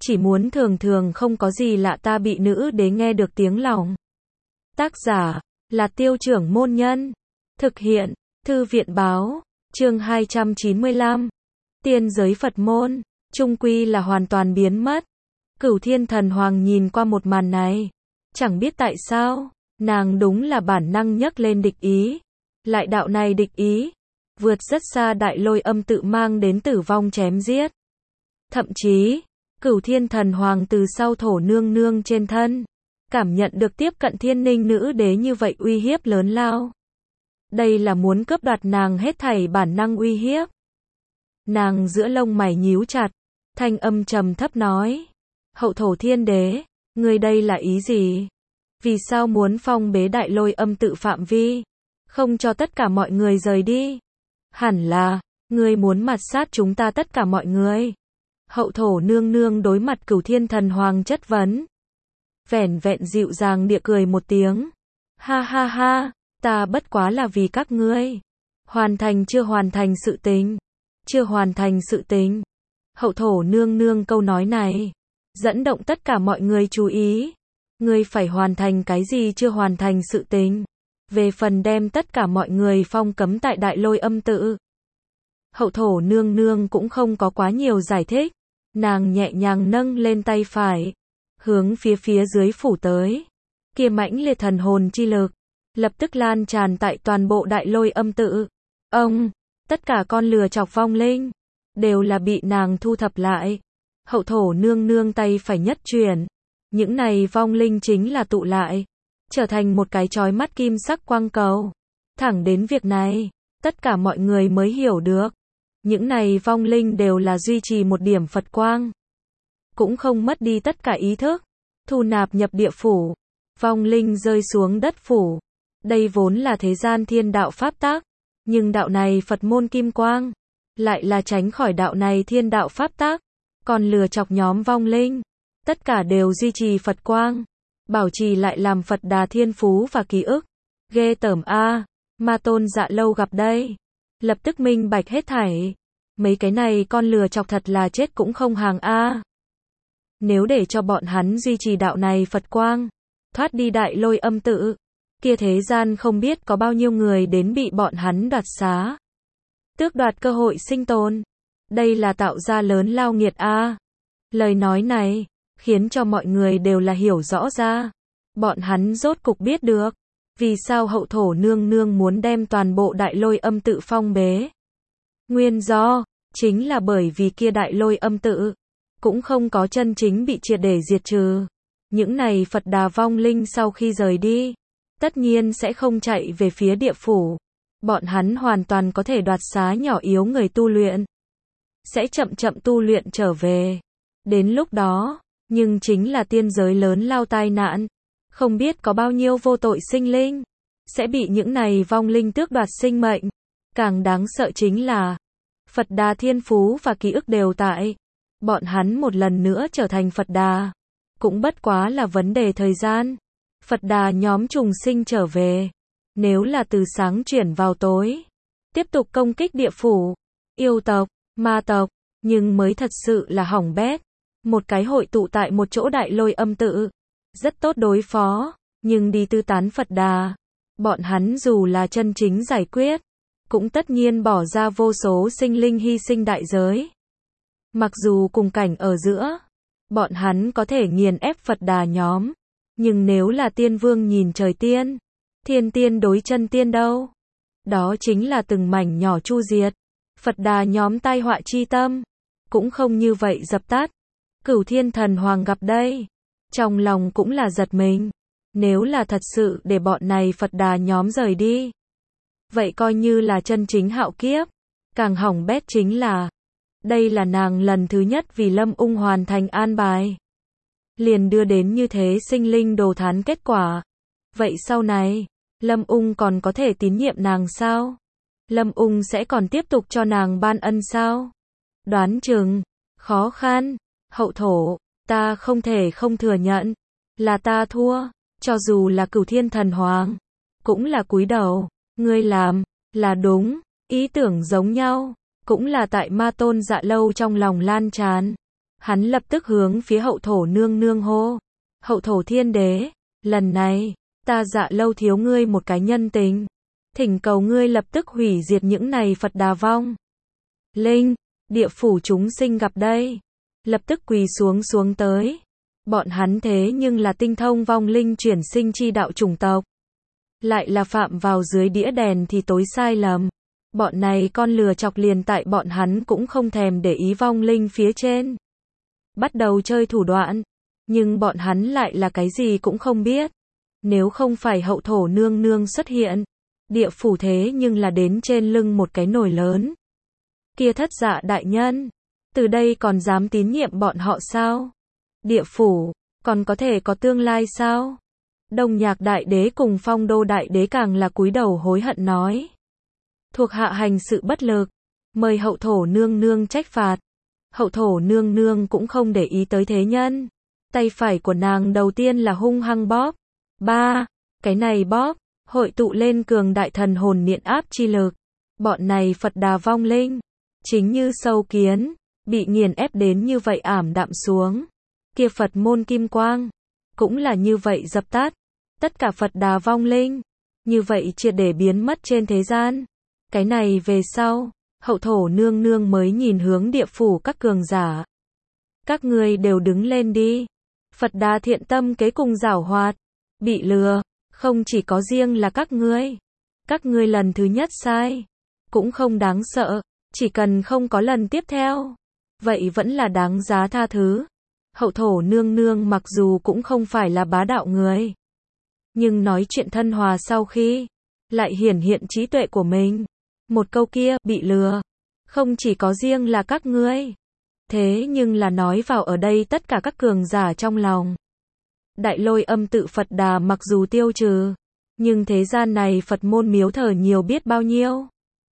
chỉ muốn thường thường không có gì lạ ta bị nữ đế nghe được tiếng lòng. Tác giả là Tiêu Trưởng Môn Nhân. Thực hiện Thư viện Báo. Chương 295. Tiên giới Phật môn, chung quy là hoàn toàn biến mất. Cửu Thiên Thần Hoàng nhìn qua một màn này, chẳng biết tại sao, nàng đúng là bản năng nhấc lên địch ý. Lại đạo này địch ý, vượt rất xa Đại Lôi Âm tự mang đến tử vong chém giết. Thậm chí, Cửu Thiên Thần Hoàng từ sau Thổ Nương Nương trên thân, cảm nhận được tiếp cận Thiên Ninh nữ đế như vậy uy hiếp lớn lao. Đây là muốn cướp đoạt nàng hết thảy bản năng uy hiếp. Nàng giữa lông mày nhíu chặt, thanh âm trầm thấp nói: Hậu Thổ Thiên Đế, ngươi đây là ý gì? Vì sao muốn phong bế Đại Lôi Âm tự phạm vi, không cho tất cả mọi người rời đi? Hẳn là, ngươi muốn mạt sát chúng ta tất cả mọi người. Hậu Thổ Nương Nương đối mặt Cửu Thiên Thần Hoàng chất vấn, vẻn vẹn dịu dàng địa cười một tiếng. Ha ha ha, ta bất quá là vì các ngươi. Chưa hoàn thành sự tình. Chưa hoàn thành sự tình. Hậu Thổ Nương Nương câu nói này, dẫn động tất cả mọi người chú ý. Ngươi phải hoàn thành cái gì chưa hoàn thành sự tình? Về phần đem tất cả mọi người phong cấm tại Đại Lôi Âm tự. Hậu Thổ Nương Nương cũng không có quá nhiều giải thích. Nàng nhẹ nhàng nâng lên tay phải, hướng phía dưới phủ tới. Kia mãnh liệt thần hồn chi lực, lập tức lan tràn tại toàn bộ Đại Lôi Âm tự. Tất cả con lừa chọc vong linh, đều là bị nàng thu thập lại. Hậu Thổ Nương Nương tay phải nhất chuyển. Những này vong linh chính là tụ lại, trở thành một cái chói mắt kim sắc quang cầu. Thẳng đến việc này, tất cả mọi người mới hiểu được. Những này vong linh đều là duy trì một điểm Phật quang. Cũng không mất đi tất cả ý thức. Thu nạp nhập địa phủ. Vong linh rơi xuống đất phủ. Đây vốn là thế gian thiên đạo pháp tắc. Nhưng đạo này Phật môn kim quang, lại là tránh khỏi đạo này thiên đạo pháp tắc. Còn lừa chọc nhóm vong linh, tất cả đều duy trì Phật quang. Bảo trì lại làm Phật Đà thiên phú và ký ức. Ghê tởm a, Ma Tôn Dạ Lâu gặp đây. Lập tức minh bạch hết thảy. Mấy cái này con lừa chọc thật là chết cũng không hàng a. Nếu để cho bọn hắn duy trì đạo này Phật quang, thoát đi Đại Lôi Âm tự, kia thế gian không biết có bao nhiêu người đến bị bọn hắn đoạt xá. Tước đoạt cơ hội sinh tồn. Đây là tạo ra lớn lao nghiệt a. Lời nói này, khiến cho mọi người đều là hiểu rõ ra. Bọn hắn rốt cục biết được, vì sao Hậu Thổ Nương Nương muốn đem toàn bộ Đại Lôi Âm tự phong bế. Nguyên do, chính là bởi vì kia Đại Lôi Âm tự, cũng không có chân chính bị triệt để diệt trừ. Những này Phật Đà vong linh sau khi rời đi, tất nhiên sẽ không chạy về phía địa phủ. Bọn hắn hoàn toàn có thể đoạt xá nhỏ yếu người tu luyện. Sẽ chậm chậm tu luyện trở về. Đến lúc đó, nhưng chính là tiên giới lớn lao tai nạn. Không biết có bao nhiêu vô tội sinh linh sẽ bị những này vong linh tước đoạt sinh mệnh. Càng đáng sợ chính là Phật Đà thiên phú và ký ức đều tại. Bọn hắn một lần nữa trở thành Phật Đà, cũng bất quá là vấn đề thời gian. Phật Đà nhóm trùng sinh trở về, nếu là từ sáng chuyển vào tối, tiếp tục công kích địa phủ, yêu tộc, ma tộc, nhưng mới thật sự là hỏng bét. Một cái hội tụ tại một chỗ Đại Lôi Âm tự, rất tốt đối phó, nhưng đi tư tán Phật Đà, bọn hắn dù là chân chính giải quyết, cũng tất nhiên bỏ ra vô số sinh linh hy sinh đại giới. Mặc dù cùng cảnh ở giữa, bọn hắn có thể nghiền ép Phật Đà nhóm, nhưng nếu là tiên vương nhìn trời tiên, thiên tiên đối chân tiên đâu? Đó chính là từng mảnh nhỏ chu diệt. Phật Đà nhóm tai họa chi tâm, cũng không như vậy dập tắt. Cửu Thiên Thần Hoàng gặp đây, trong lòng cũng là giật mình. Nếu là thật sự để bọn này Phật Đà nhóm rời đi, vậy coi như là chân chính hạo kiếp. Càng hỏng bét chính là, đây là nàng lần thứ nhất vì Lâm Ung hoàn thành an bài, liền đưa đến như thế sinh linh đồ thán kết quả. Vậy sau này, Lâm Ung còn có thể tín nhiệm nàng sao? Lâm Ung sẽ còn tiếp tục cho nàng ban ân sao? Đoán chừng, khó khăn. Hậu Thổ, ta không thể không thừa nhận, là ta thua. Cho dù là Cửu Thiên Thần Hoàng, cũng là cúi đầu. Ngươi làm, là đúng, ý tưởng giống nhau, cũng là tại Ma Tôn Dạ Lâu trong lòng lan tràn. Hắn lập tức hướng phía hậu thổ nương nương hô. Hậu thổ thiên đế, lần này, ta Dạ Lâu thiếu ngươi một cái nhân tình. Thỉnh cầu ngươi lập tức hủy diệt những này Phật Đà vong linh, địa phủ chúng sinh gặp đây. Lập tức quỳ xuống tới. Bọn hắn thế nhưng là tinh thông vong linh chuyển sinh chi đạo chủng tộc. Lại là phạm vào dưới đĩa đèn thì tối sai lầm. Bọn này con lừa chọc liền tại bọn hắn cũng không thèm để ý vong linh phía trên. Bắt đầu chơi thủ đoạn. Nhưng bọn hắn lại là cái gì cũng không biết. Nếu không phải hậu thổ nương nương xuất hiện, địa phủ thế nhưng là đến trên lưng một cái nồi lớn. Kia Thất Dạ đại nhân, từ đây còn dám tín nhiệm bọn họ sao? Địa phủ, còn có thể có tương lai sao? Đông Nhạc đại đế cùng Phong Đô đại đế càng là cúi đầu hối hận nói. Thuộc hạ hành sự bất lực, mời hậu thổ nương nương trách phạt. Hậu thổ nương nương cũng không để ý tới thế nhân. Tay phải của nàng đầu tiên là hung hăng bóp. Cái này bóp, hội tụ lên cường đại thần hồn niệm áp chi lực. Bọn này Phật Đà vong linh, chính như sâu kiến, bị nghiền ép đến như vậy ảm đạm xuống. Kia Phật môn kim quang, cũng là như vậy dập tắt. Tất cả Phật Đà vong linh, như vậy triệt để biến mất trên thế gian. Cái này về sau, hậu thổ nương nương mới nhìn hướng địa phủ các cường giả. Các ngươi đều đứng lên đi. Phật Đà thiện tâm kế cùng giảo hoạt, bị lừa, không chỉ có riêng là các ngươi. Các ngươi lần thứ nhất sai, cũng không đáng sợ, chỉ cần không có lần tiếp theo, vậy vẫn là đáng giá tha thứ. Hậu thổ nương nương mặc dù cũng không phải là bá đạo người, nhưng nói chuyện thân hòa sau khi, lại hiển hiện trí tuệ của mình. Một câu kia, bị lừa, không chỉ có riêng là các ngươi. Thế nhưng là nói vào ở đây tất cả các cường giả trong lòng. Đại Lôi âm tự Phật Đà mặc dù tiêu trừ, nhưng thế gian này Phật môn miếu thờ nhiều biết bao nhiêu.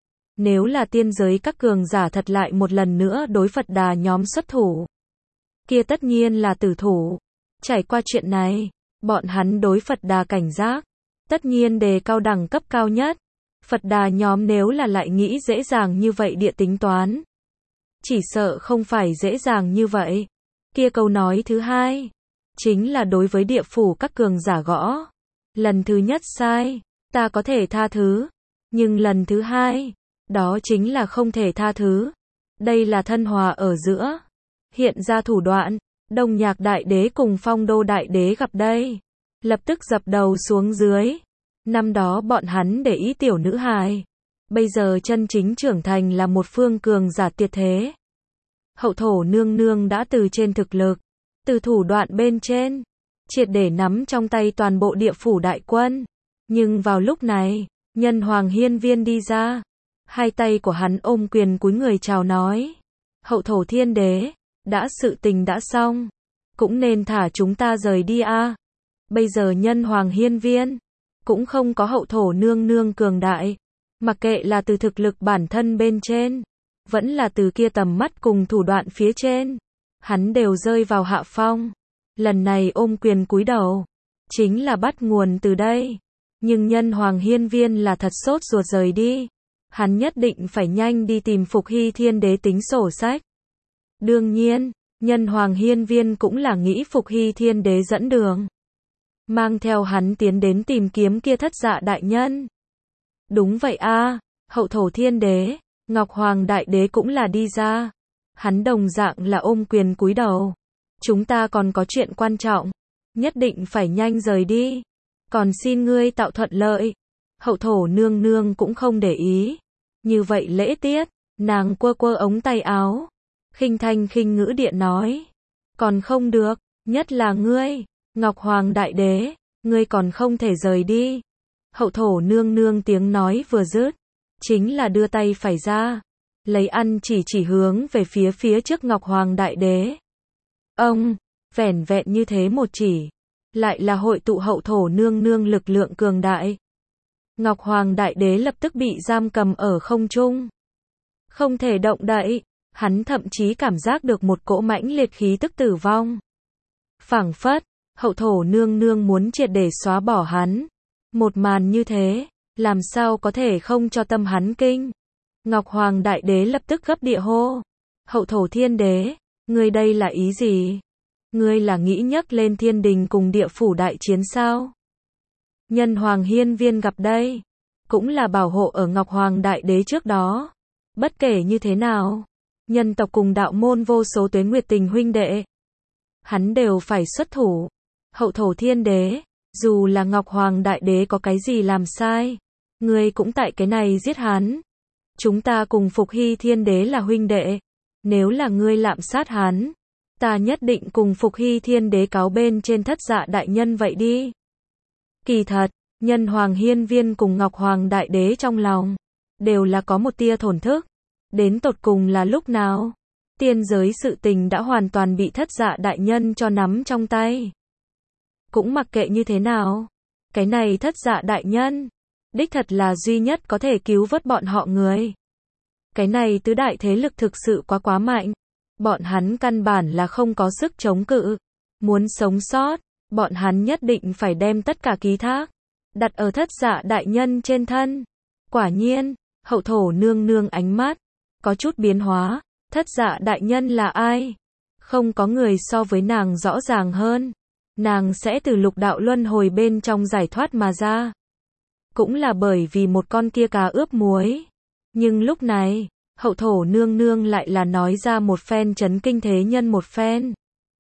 Nếu là tiên giới các cường giả thật lại một lần nữa đối Phật Đà nhóm xuất thủ, kia tất nhiên là tử thủ. Trải qua chuyện này, bọn hắn đối Phật Đà cảnh giác, tất nhiên đề cao đẳng cấp cao nhất. Phật Đà nhóm nếu là lại nghĩ dễ dàng như vậy địa tính toán, chỉ sợ không phải dễ dàng như vậy. Kia câu nói thứ hai, chính là đối với địa phủ các cường giả gõ. Lần thứ nhất sai, ta có thể tha thứ, nhưng lần thứ hai, đó chính là không thể tha thứ. Đây là thân hòa ở giữa. Hiện ra thủ đoạn, Đông Nhạc đại đế cùng Phong Đô đại đế gặp đây, lập tức dập đầu xuống dưới. Năm đó bọn hắn để ý tiểu nữ hài, bây giờ chân chính trưởng thành là một phương cường giả tuyệt thế. Hậu thổ nương nương đã từ trên thực lực, từ thủ đoạn bên trên, triệt để nắm trong tay toàn bộ địa phủ đại quân. Nhưng vào lúc này, Nhân Hoàng Hiên Viên đi ra, hai tay của hắn ôm quyền cúi người chào nói. Hậu thổ thiên đế, đã sự tình đã xong, cũng nên thả chúng ta rời đi a. Bây giờ Nhân Hoàng Hiên Viên, cũng không có hậu thổ nương nương cường đại. Mặc kệ là từ thực lực bản thân bên trên, vẫn là từ kia tầm mắt cùng thủ đoạn phía trên, hắn đều rơi vào hạ phong. Lần này ôm quyền cúi đầu, chính là bắt nguồn từ đây. Nhưng Nhân Hoàng Hiên Viên là thật sốt ruột rời đi. Hắn nhất định phải nhanh đi tìm Phục Hy Thiên Đế tính sổ sách. Đương nhiên, Nhân Hoàng Hiên Viên cũng là nghĩ Phục Hy Thiên Đế dẫn đường, mang theo hắn tiến đến tìm kiếm kia Thất Dạ đại nhân. Đúng vậy a, hậu thổ thiên đế, Ngọc Hoàng đại đế cũng là đi ra. Hắn đồng dạng là ôm quyền cúi đầu. Chúng ta còn có chuyện quan trọng, nhất định phải nhanh rời đi. Còn xin ngươi tạo thuận lợi. Hậu thổ nương nương cũng không để ý. Như vậy lễ tiết, nàng quơ quơ ống tay áo, khinh thanh khinh ngữ điện nói. Còn không được, nhất là ngươi, Ngọc Hoàng đại đế, ngươi còn không thể rời đi. Hậu thổ nương nương tiếng nói vừa dứt, chính là đưa tay phải ra, lấy ăn chỉ hướng về phía trước Ngọc Hoàng đại đế. Ông, vẻn vẹn như thế một chỉ, lại là hội tụ hậu thổ nương nương lực lượng cường đại. Ngọc Hoàng đại đế lập tức bị giam cầm ở không trung, không thể động đậy. Hắn thậm chí cảm giác được một cỗ mãnh liệt khí tức tử vong. Phảng phất, hậu thổ nương nương muốn triệt để xóa bỏ hắn. Một màn như thế, làm sao có thể không cho tâm hắn kinh. Ngọc Hoàng đại đế lập tức gấp địa hô. Hậu thổ thiên đế, Ngươi đây là ý gì? Ngươi là nghĩ nhấc lên thiên đình cùng địa phủ đại chiến sao? Nhân Hoàng Hiên Viên gặp đây, cũng là bảo hộ ở Ngọc Hoàng Đại Đế trước đó. Bất kể như thế nào, nhân tộc cùng đạo môn vô số tuế nguyệt tình huynh đệ, hắn đều phải xuất thủ. Hậu thổ thiên đế, dù là Ngọc Hoàng Đại Đế có cái gì làm sai, ngươi cũng tại cái này giết hắn. Chúng ta cùng Phục Hy Thiên Đế là huynh đệ, nếu là ngươi lạm sát hắn, ta nhất định cùng Phục Hy Thiên Đế cáo bên trên Thất Dạ đại nhân vậy đi. Kỳ thật, Nhân Hoàng Hiên Viên cùng Ngọc Hoàng Đại Đế trong lòng đều là có một tia thổn thức. Đến tột cùng là lúc nào? Tiên giới sự tình đã hoàn toàn bị Thất Dạ đại nhân cho nắm trong tay. Cũng mặc kệ như thế nào, cái này Thất Dạ đại nhân đích thật là duy nhất có thể cứu vớt bọn họ người. Cái này tứ đại thế lực thực sự quá mạnh, bọn hắn căn bản là không có sức chống cự. Muốn sống sót, bọn hắn nhất định phải đem tất cả ký thác đặt ở Thất Dạ đại nhân trên thân. Quả nhiên, hậu thổ nương nương ánh mắt có chút biến hóa. Thất Dạ đại nhân là ai? Không có người so với nàng rõ ràng hơn. Nàng sẽ từ lục đạo luân hồi bên trong giải thoát mà ra, cũng là bởi vì một con kia cá ướp muối. Nhưng lúc này, hậu thổ nương nương lại là nói ra một phen chấn kinh thế nhân một phen.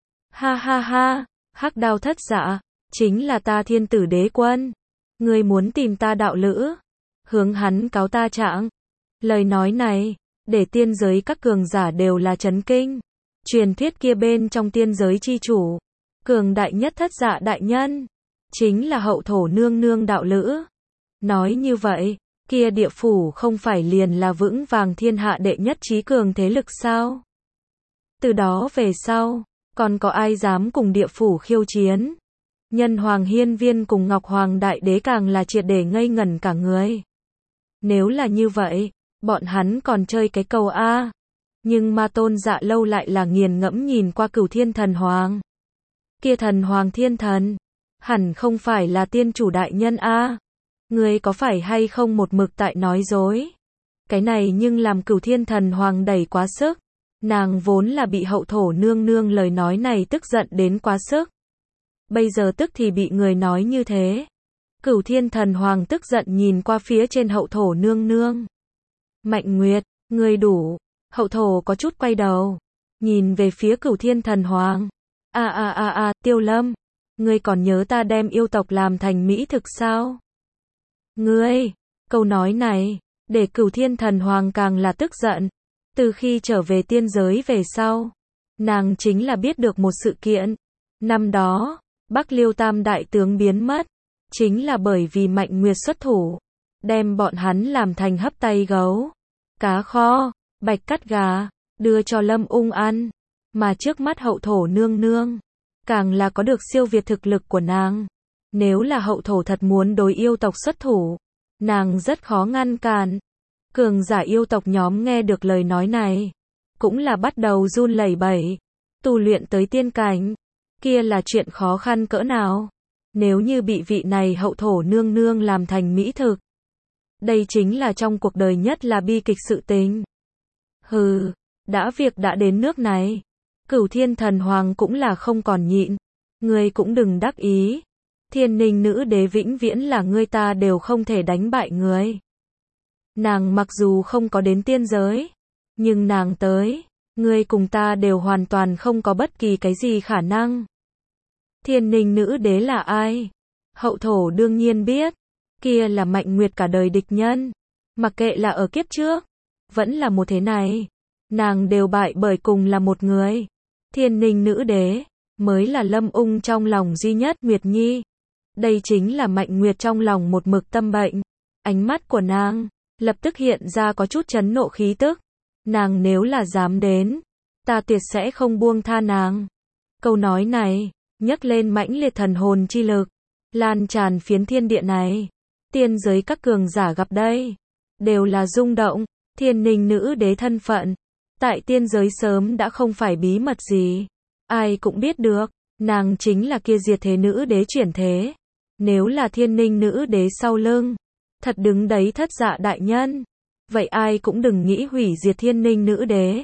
Ha ha ha, hắc đao Thất Dạ, chính là ta Thiên Tử Đế Quân. Ngươi muốn tìm ta đạo lữ, hướng hắn cáo ta trạng. Lời nói này, để tiên giới các cường giả đều là chấn kinh. Truyền thuyết kia bên trong tiên giới chi chủ, cường đại nhất Thất Dạ đại nhân, chính là hậu thổ nương nương đạo lữ. Nói như vậy, kia địa phủ không phải liền là vững vàng thiên hạ đệ nhất trí cường thế lực sao? Từ đó về sau, còn có ai dám cùng địa phủ khiêu chiến? Nhân Hoàng Hiên Viên cùng Ngọc Hoàng Đại Đế càng là triệt để ngây ngẩn cả người. Nếu là như vậy, bọn hắn còn chơi cái cầu A. Nhưng Ma Tôn Dạ Lâu lại là nghiền ngẫm nhìn qua Cửu Thiên Thần Hoàng. Kia Thần Hoàng Thiên Thần, hẳn không phải là tiên chủ đại nhân A. Ngươi có phải hay không một mực tại nói dối? Cái này nhưng làm Cửu Thiên Thần Hoàng đẩy quá sức. Nàng vốn là bị hậu thổ nương nương lời nói này tức giận đến quá sức. Bây giờ tức thì bị người nói như thế. Cửu Thiên Thần Hoàng tức giận nhìn qua phía trên hậu thổ nương nương. Mạnh Nguyệt, ngươi đủ. Hậu thổ có chút quay đầu, nhìn về phía Cửu Thiên Thần Hoàng. Tiêu Lâm, ngươi còn nhớ ta đem yêu tộc làm thành mỹ thực sao? Ngươi, câu nói này, để Cửu Thiên Thần Hoàng càng là tức giận. Từ khi trở về tiên giới về sau, nàng chính là biết được một sự kiện. Năm đó, Bắc Liêu Tam đại tướng biến mất, chính là bởi vì Mạnh Nguyệt xuất thủ, đem bọn hắn làm thành hấp tay gấu, cá kho, bạch cắt gà, đưa cho Lâm Ung ăn. Mà trước mắt hậu thổ nương nương, càng là có được siêu việt thực lực của nàng. Nếu là hậu thổ thật muốn đối yêu tộc xuất thủ, nàng rất khó ngăn cản. Cường giả yêu tộc nhóm nghe được lời nói này, cũng là bắt đầu run lẩy bẩy. Tu luyện tới tiên cảnh, kia là chuyện khó khăn cỡ nào. Nếu như bị vị này hậu thổ nương nương làm thành mỹ thực, đây chính là trong cuộc đời nhất là bi kịch sự tình. Hừ, việc đã đến nước này, Cửu Thiên Thần Hoàng cũng là không còn nhịn. Ngươi cũng đừng đắc ý. Thiên Ninh nữ đế vĩnh viễn là ngươi, ta đều không thể đánh bại ngươi. Nàng mặc dù không có đến tiên giới, nhưng nàng tới, ngươi cùng ta đều hoàn toàn không có bất kỳ cái gì khả năng. Thiên Ninh nữ đế là ai? Hậu thổ đương nhiên biết, kia là Mạnh Nguyệt cả đời địch nhân. Mặc kệ là ở kiếp trước, vẫn là một thế này, nàng đều bại bởi cùng là một người. Thiên Ninh nữ đế, mới là Lâm Ung trong lòng duy nhất. Nguyệt Nhi, đây chính là Mạnh Nguyệt trong lòng một mực tâm bệnh. Ánh mắt của nàng, lập tức hiện ra có chút chấn nộ khí tức. Nàng nếu là dám đến, ta tuyệt sẽ không buông tha nàng. Câu nói này, nhấc lên mãnh liệt thần hồn chi lực, lan tràn phiến thiên địa này. Tiên giới các cường giả gặp đây, đều là rung động. Thiên Ninh nữ đế thân phận, tại tiên giới sớm đã không phải bí mật gì. Ai cũng biết được, nàng chính là kia diệt thế nữ đế chuyển thế. Nếu là Thiên Ninh nữ đế sau lưng, thật đứng đấy Thất Dạ đại nhân, vậy ai cũng đừng nghĩ hủy diệt Thiên Ninh nữ đế.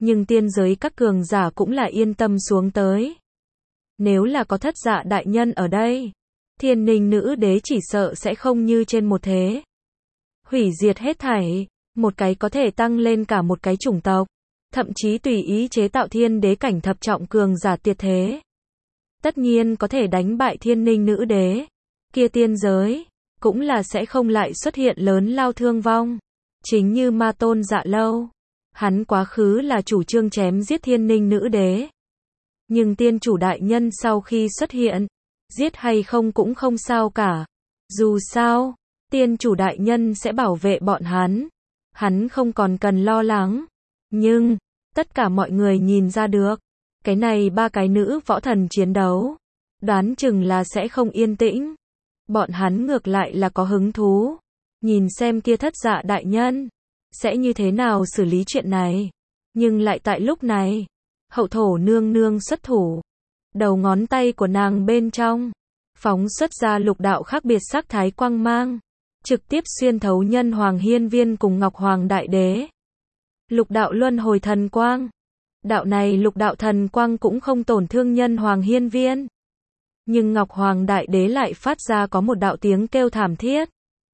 Nhưng tiên giới các cường giả cũng là yên tâm xuống tới. Nếu là có Thất Dạ đại nhân ở đây, Thiên Ninh nữ đế chỉ sợ sẽ không như trên một thế. Hủy diệt hết thảy, một cái có thể tăng lên cả một cái chủng tộc, thậm chí tùy ý chế tạo thiên đế cảnh thập trọng cường giả tuyệt thế. Tất nhiên có thể đánh bại Thiên Ninh nữ đế, kia tiên giới, cũng là sẽ không lại xuất hiện lớn lao thương vong. Chính như Ma Tôn Dạ Lâu, hắn quá khứ là chủ trương chém giết Thiên Ninh nữ đế. Nhưng tiên chủ đại nhân sau khi xuất hiện, giết hay không cũng không sao cả. Dù sao, tiên chủ đại nhân sẽ bảo vệ bọn hắn không còn cần lo lắng. Nhưng, tất cả mọi người nhìn ra được, cái này ba cái nữ võ thần chiến đấu, đoán chừng là sẽ không yên tĩnh. Bọn hắn ngược lại là có hứng thú, nhìn xem kia Thất Dạ đại nhân sẽ như thế nào xử lý chuyện này. Nhưng lại tại lúc này, hậu thổ nương nương xuất thủ. Đầu ngón tay của nàng bên trong, phóng xuất ra lục đạo khác biệt sắc thái quang mang, trực tiếp xuyên thấu Nhân Hoàng Hiên Viên cùng Ngọc Hoàng Đại Đế. Lục đạo luân hồi thần quang. Đạo này lục đạo thần quang cũng không tổn thương Nhân Hoàng Hiên Viên. Nhưng Ngọc Hoàng Đại Đế lại phát ra có một đạo tiếng kêu thảm thiết.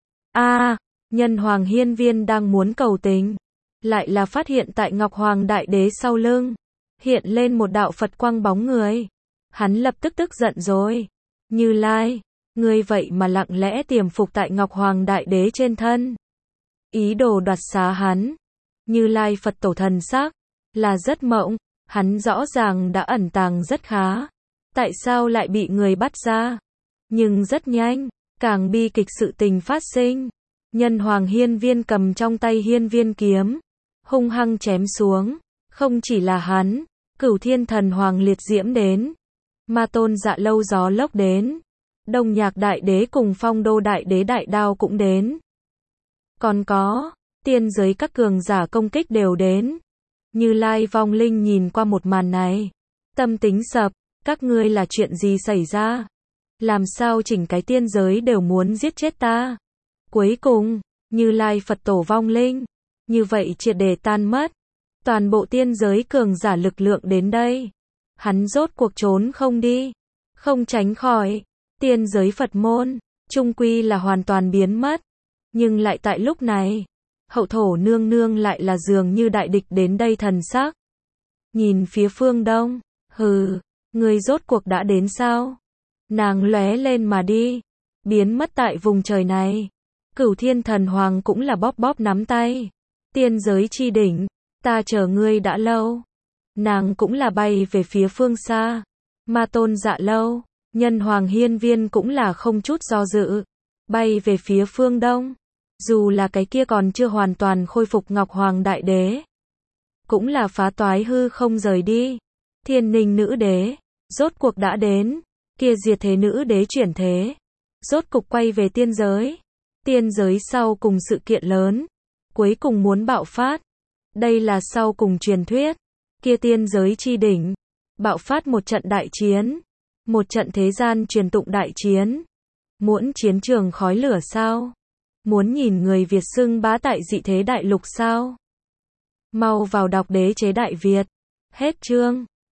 Nhân Hoàng Hiên Viên đang muốn cầu tình, lại là phát hiện tại Ngọc Hoàng Đại Đế sau lưng, hiện lên một đạo Phật quang bóng người. Hắn lập tức tức giận rồi. Như Lai, ngươi vậy mà lặng lẽ tiềm phục tại Ngọc Hoàng Đại Đế trên thân, ý đồ đoạt xá hắn. Như Lai Phật tổ thần sắc là rất mộng, hắn rõ ràng đã ẩn tàng rất khá, tại sao lại bị người bắt ra? Nhưng rất nhanh, càng bi kịch sự tình phát sinh. Nhân Hoàng Hiên Viên cầm trong tay hiên viên kiếm, hung hăng chém xuống. Không chỉ là hắn, Cửu Thiên Thần Hoàng liệt diễm đến, Ma Tôn Dạ Lâu gió lốc đến, Đông Nhạc Đại Đế cùng Phong Đô Đại Đế đại đao cũng đến. Còn có, tiên giới các cường giả công kích đều đến. Như Lai vong linh nhìn qua một màn này, tâm tính sập, các ngươi là chuyện gì xảy ra? Làm sao chỉnh cái tiên giới đều muốn giết chết ta? Cuối cùng, Như Lai Phật tổ vong linh, như vậy triệt để tan mất. Toàn bộ tiên giới cường giả lực lượng đến đây, hắn rốt cuộc trốn không đi, không tránh khỏi. Tiên giới Phật môn, chung quy là hoàn toàn biến mất. Nhưng lại tại lúc này, hậu thổ nương nương lại là dường như đại địch đến đây thần sắc. Nhìn phía phương đông, hừ, người rốt cuộc đã đến sao? Nàng lóe lên mà đi, biến mất tại vùng trời này. Cửu Thiên Thần Hoàng cũng là bóp bóp nắm tay. Tiên giới chi đỉnh, ta chờ ngươi đã lâu. Nàng cũng là bay về phía phương xa. Ma Tôn Dạ Lâu, Nhân Hoàng Hiên Viên cũng là không chút do dự, bay về phía phương đông. Dù là cái kia còn chưa hoàn toàn khôi phục Ngọc Hoàng Đại Đế, cũng là phá toái hư không rời đi. Thiên Ninh nữ đế, rốt cuộc đã đến. Kia diệt thế nữ đế chuyển thế, rốt cục quay về tiên giới. Tiên giới sau cùng sự kiện lớn, cuối cùng muốn bạo phát. Đây là sau cùng truyền thuyết. Kia tiên giới chi đỉnh, bạo phát một trận đại chiến. Một trận thế gian truyền tụng đại chiến. Muốn chiến trường khói lửa sao? Muốn nhìn người Việt xưng bá tại dị thế đại lục sao? Mau vào đọc Đế chế Đại Việt. Hết chương.